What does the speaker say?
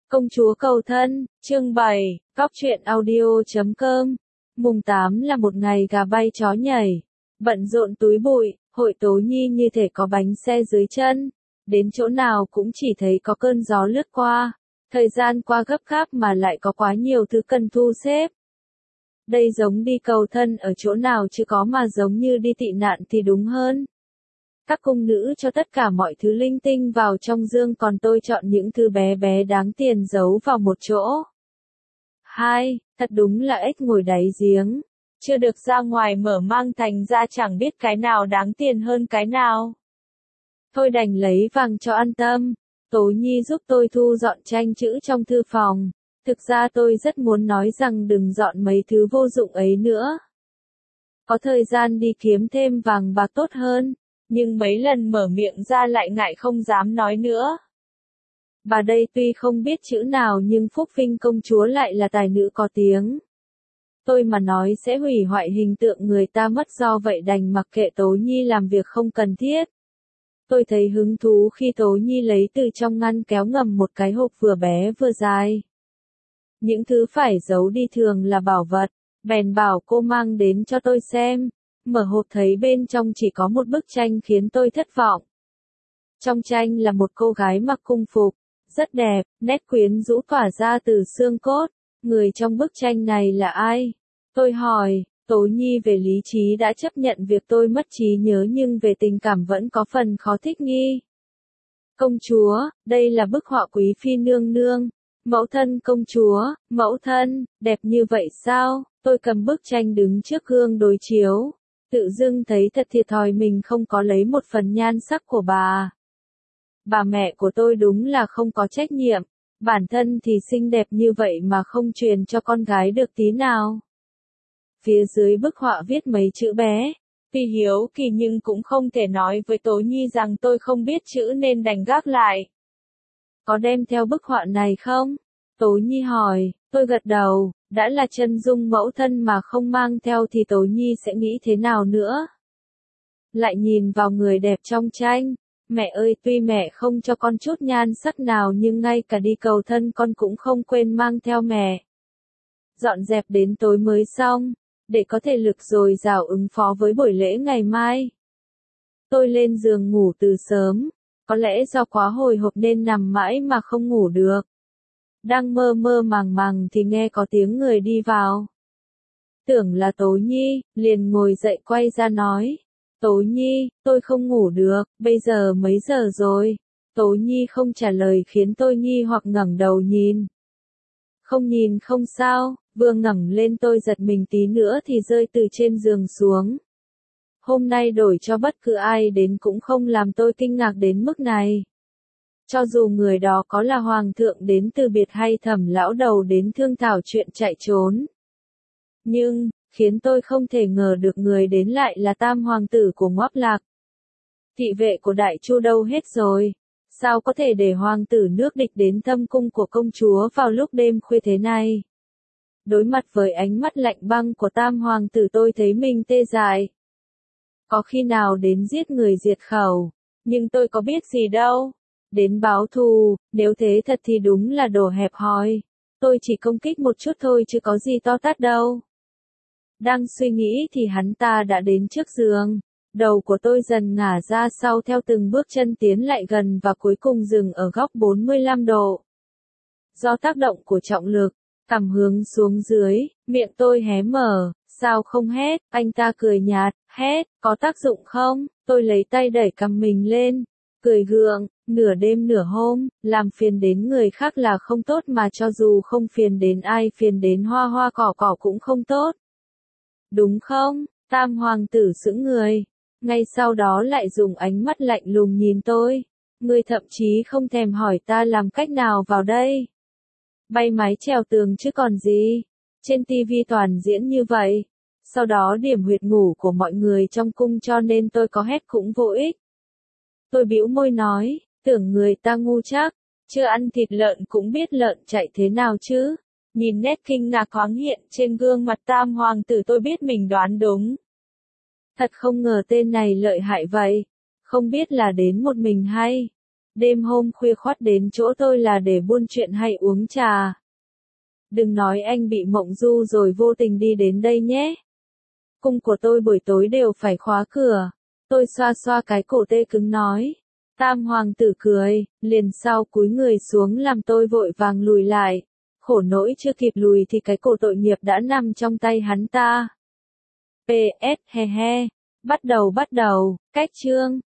Công chúa cầu thân, chương 7, Cóc truyện audio.com. Mùng 8 là một ngày gà bay chó nhảy, bận rộn túi bụi, hội Tố Nhi như thể có bánh xe dưới chân, đến chỗ nào cũng chỉ thấy có cơn gió lướt qua, thời gian qua gấp gáp mà lại có quá nhiều thứ cần thu xếp. Đây giống đi cầu thân ở chỗ nào chứ có mà giống như đi tị nạn thì đúng hơn. Các cung nữ cho tất cả mọi thứ linh tinh vào trong dương, còn tôi chọn những thứ bé bé đáng tiền giấu vào một chỗ. Thật đúng là ếch ngồi đáy giếng, chưa được ra ngoài mở mang thành ra chẳng biết cái nào đáng tiền hơn cái nào. Thôi đành lấy vàng cho an tâm. Tố Nhi giúp tôi thu dọn tranh chữ trong thư phòng. Thực ra tôi rất muốn nói rằng đừng dọn mấy thứ vô dụng ấy nữa. Có thời gian đi kiếm thêm vàng bạc tốt hơn. Nhưng mấy lần mở miệng ra lại ngại không dám nói nữa. Bà đây tuy không biết chữ nào nhưng Phúc Vinh công chúa lại là tài nữ có tiếng. Tôi mà nói sẽ hủy hoại hình tượng người ta mất, do vậy đành mặc kệ Tố Nhi làm việc không cần thiết. Tôi thấy hứng thú khi Tố Nhi lấy từ trong ngăn kéo ngầm một cái hộp vừa bé vừa dài. Những thứ phải giấu đi thường là bảo vật, bèn bảo cô mang đến cho tôi xem. Mở hộp thấy bên trong chỉ có một bức tranh khiến tôi thất vọng. Trong tranh là một cô gái mặc cung phục, rất đẹp, nét quyến rũ tỏa ra từ xương cốt. Người trong bức tranh này là ai? Tôi hỏi. Tố Nhi về lý trí đã chấp nhận việc tôi mất trí nhớ, nhưng về tình cảm vẫn có phần khó thích nghi. Công chúa, đây là bức họa quý phi nương nương. Mẫu thân công chúa, mẫu thân, đẹp như vậy sao? Tôi cầm bức tranh đứng trước gương đối chiếu. Tự dưng thấy thật thiệt thòi mình không có lấy một phần nhan sắc của bà. Bà mẹ của tôi đúng là không có trách nhiệm, bản thân thì xinh đẹp như vậy mà không truyền cho con gái được tí nào. Phía dưới bức họa viết mấy chữ bé. Tuy hiếu kỳ nhưng cũng không thể nói với Tố Nhi rằng tôi không biết chữ nên đành gác lại. Có đem theo bức họa này không? Tố Nhi hỏi. Tôi gật đầu. Đã là chân dung mẫu thân mà không mang theo thì Tố Nhi sẽ nghĩ thế nào nữa? Lại nhìn vào người đẹp trong tranh. Mẹ ơi, tuy mẹ không cho con chút nhan sắc nào nhưng ngay cả đi cầu thân con cũng không quên mang theo mẹ. Dọn dẹp đến tối mới xong, để có thể lực dồi dào ứng phó với buổi lễ ngày mai. Tôi lên giường ngủ từ sớm, có lẽ do quá hồi hộp nên nằm mãi mà không ngủ được. Đang mơ mơ màng màng thì nghe có tiếng người đi vào. Tưởng là Tố Nhi, liền ngồi dậy quay ra nói. Tố Nhi, tôi không ngủ được, bây giờ mấy giờ rồi? Tố Nhi không trả lời khiến tôi nghi hoặc ngẩng đầu nhìn. Không nhìn không sao, vừa ngẩng lên tôi giật mình tí nữa thì rơi từ trên giường xuống. Hôm nay đổi cho bất cứ ai đến cũng không làm tôi kinh ngạc đến mức này. Cho dù người đó có là hoàng thượng đến từ biệt hay Thẩm lão đầu đến thương thảo chuyện chạy trốn. Nhưng, khiến tôi không thể ngờ được người đến lại là tam hoàng tử của Ngõa Lạc. Thị vệ của Đại Chu đâu hết rồi? Sao có thể để hoàng tử nước địch đến thâm cung của công chúa vào lúc đêm khuya thế này? Đối mặt với ánh mắt lạnh băng của tam hoàng tử tôi thấy mình tê dại. Có khi nào đến giết người diệt khẩu, nhưng tôi có biết gì đâu. Đến báo thù, nếu thế thật thì đúng là đồ hẹp hòi. Tôi chỉ công kích một chút thôi chứ có gì to tát đâu. Đang suy nghĩ thì hắn ta đã đến trước giường. Đầu của tôi dần ngả ra sau theo từng bước chân tiến lại gần và cuối cùng dừng ở góc 45 độ. Do tác động của trọng lực, cằm hướng xuống dưới, miệng tôi hé mở. Sao không hét? Anh ta cười nhạt. Hét, có tác dụng không? Tôi lấy tay đẩy cằm mình lên. Cười gượng, nửa đêm nửa hôm, làm phiền đến người khác là không tốt mà cho dù không phiền đến ai, phiền đến hoa hoa cỏ cỏ cũng không tốt. Đúng không? Tam hoàng tử sững người. Ngay sau đó lại dùng ánh mắt lạnh lùng nhìn tôi. Người thậm chí không thèm hỏi ta làm cách nào vào đây. Bay mái trèo tường chứ còn gì. Trên TV toàn diễn như vậy. Sau đó điểm huyệt ngủ của mọi người trong cung cho nên tôi có hét cũng vô ích. Tôi bĩu môi nói, tưởng người ta ngu chắc, chưa ăn thịt lợn cũng biết lợn chạy thế nào chứ. Nhìn nét kinh ngạc thoáng hiện trên gương mặt tam hoàng tử tôi biết mình đoán đúng. Thật không ngờ tên này lợi hại vậy, không biết là đến một mình hay Đêm hôm khuya khoắt đến chỗ tôi là để buôn chuyện hay uống trà. Đừng nói anh bị mộng du rồi vô tình đi đến đây nhé. Cung của tôi buổi tối đều phải khóa cửa. Tôi xoa xoa cái cổ tê cứng nói. Tam hoàng tử cười, liền sau cúi người xuống làm tôi vội vàng lùi lại. Khổ nỗi chưa kịp lùi thì cái cổ tội nghiệp đã nằm trong tay hắn ta. PS he he. Bắt đầu, cách chương.